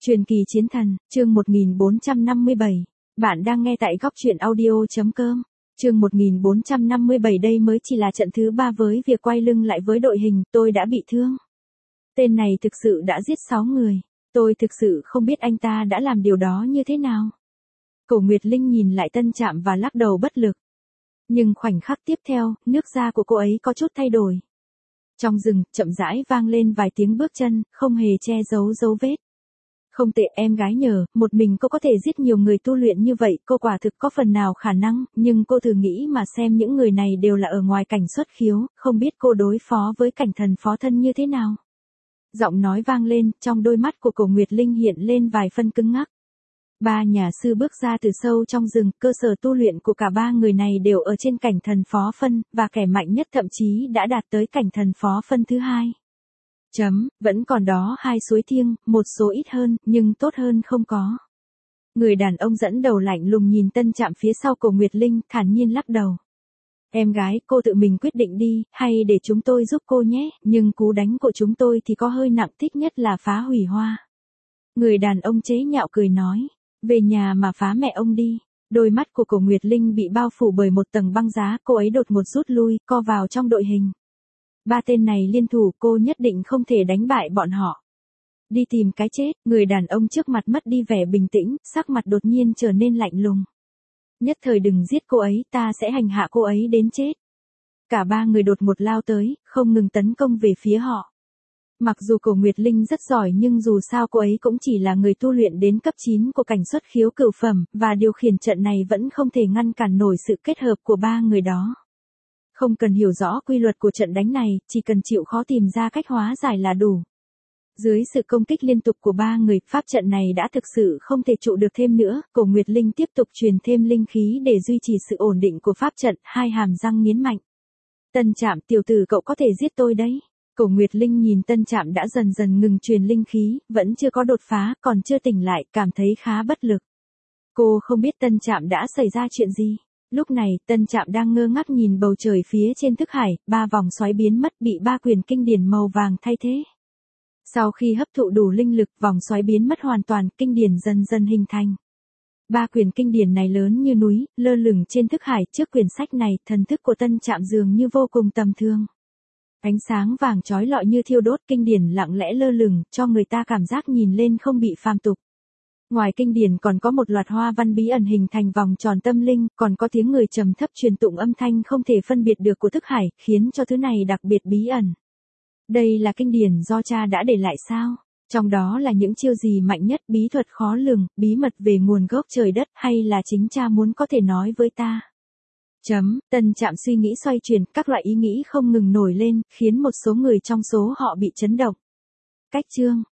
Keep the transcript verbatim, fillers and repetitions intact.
Truyền kỳ chiến thần, chương một nghìn bốn trăm năm mươi bảy. Bạn đang nghe tại góc truyện audio.com. Chương một nghìn bốn trăm năm mươi bảy đây mới chỉ là trận thứ ba với việc quay lưng lại với đội hình, tôi đã bị thương. Tên này thực sự đã giết sáu người. Tôi thực sự không biết anh ta đã làm điều đó như thế nào. Cổ Nguyệt Linh nhìn lại Tân Trạm và lắc đầu bất lực. Nhưng khoảnh khắc tiếp theo, nước da của cô ấy có chút thay đổi. Trong rừng, chậm rãi vang lên vài tiếng bước chân, không hề che giấu dấu vết. Không tệ, em gái nhờ, một mình cô có thể giết nhiều người tu luyện như vậy, cô quả thực có phần nào khả năng, nhưng cô thử nghĩ mà xem những người này đều là ở ngoài cảnh xuất khiếu, không biết cô đối phó với cảnh thần phó thân như thế nào. Giọng nói vang lên, trong đôi mắt của Cổ Nguyệt Linh hiện lên vài phân cứng ngắc. Ba nhà sư bước ra từ sâu trong rừng, cơ sở tu luyện của cả ba người này đều ở trên cảnh thần phó phân, và kẻ mạnh nhất thậm chí đã đạt tới cảnh thần phó phân thứ hai. Chấm, vẫn còn đó hai suối thiêng, một số ít hơn, nhưng tốt hơn không có. Người đàn ông dẫn đầu lạnh lùng nhìn Tân Trạm phía sau Cổ Nguyệt Linh, thản nhiên lắc đầu. Em gái, cô tự mình quyết định đi, hay để chúng tôi giúp cô nhé, nhưng cú đánh của chúng tôi thì có hơi nặng, thích nhất là phá hủy hoa. Người đàn ông chế nhạo cười nói, về nhà mà phá mẹ ông đi. Đôi mắt của Cổ Nguyệt Linh bị bao phủ bởi một tầng băng giá, cô ấy đột ngột rút lui, co vào trong đội hình. Ba tên này liên thủ, cô nhất định không thể đánh bại bọn họ. Đi tìm cái chết, người đàn ông trước mặt mất đi vẻ bình tĩnh, sắc mặt đột nhiên trở nên lạnh lùng. Nhất thời đừng giết cô ấy, ta sẽ hành hạ cô ấy đến chết. Cả ba người đột ngột lao tới, không ngừng tấn công về phía họ. Mặc dù Cổ Nguyệt Linh rất giỏi nhưng dù sao cô ấy cũng chỉ là người tu luyện đến cấp chín của cảnh xuất khiếu cửu phẩm, và điều khiển trận này vẫn không thể ngăn cản nổi sự kết hợp của ba người đó. Không cần hiểu rõ quy luật của trận đánh này, chỉ cần chịu khó tìm ra cách hóa giải là đủ. Dưới sự công kích liên tục của ba người, pháp trận này đã thực sự không thể trụ được thêm nữa, Cổ Nguyệt Linh tiếp tục truyền thêm linh khí để duy trì sự ổn định của pháp trận, hai hàm răng nghiến mạnh. Tân Trạm, tiểu tử cậu có thể giết tôi đấy. Cổ Nguyệt Linh nhìn Tân Trạm đã dần dần ngừng truyền linh khí, vẫn chưa có đột phá, còn chưa tỉnh lại, cảm thấy khá bất lực. Cô không biết Tân Trạm đã xảy ra chuyện gì. Lúc này, Tân Trạm đang ngơ ngác nhìn bầu trời phía trên thức hải, ba vòng xoáy biến mất bị ba quyền kinh điển màu vàng thay thế. Sau khi hấp thụ đủ linh lực, vòng xoáy biến mất hoàn toàn, kinh điển dần dần hình thành. Ba quyền kinh điển này lớn như núi, lơ lửng trên thức hải, trước quyển sách này, thần thức của Tân Trạm dường như vô cùng tầm thường. Ánh sáng vàng chói lọi như thiêu đốt, kinh điển lặng lẽ lơ lửng, cho người ta cảm giác nhìn lên không bị phàm tục. Ngoài kinh điển còn có một loạt hoa văn bí ẩn hình thành vòng tròn tâm linh, còn có tiếng người trầm thấp truyền tụng âm thanh không thể phân biệt được của thức hải, khiến cho thứ này đặc biệt bí ẩn. Đây là kinh điển do cha đã để lại sao? Trong đó là những chiêu gì mạnh nhất, bí thuật khó lường, bí mật về nguồn gốc trời đất, hay là chính cha muốn có thể nói với ta? Chấm, Tân Trạm suy nghĩ xoay chuyển, các loại ý nghĩ không ngừng nổi lên, khiến một số người trong số họ bị chấn động. Cách chương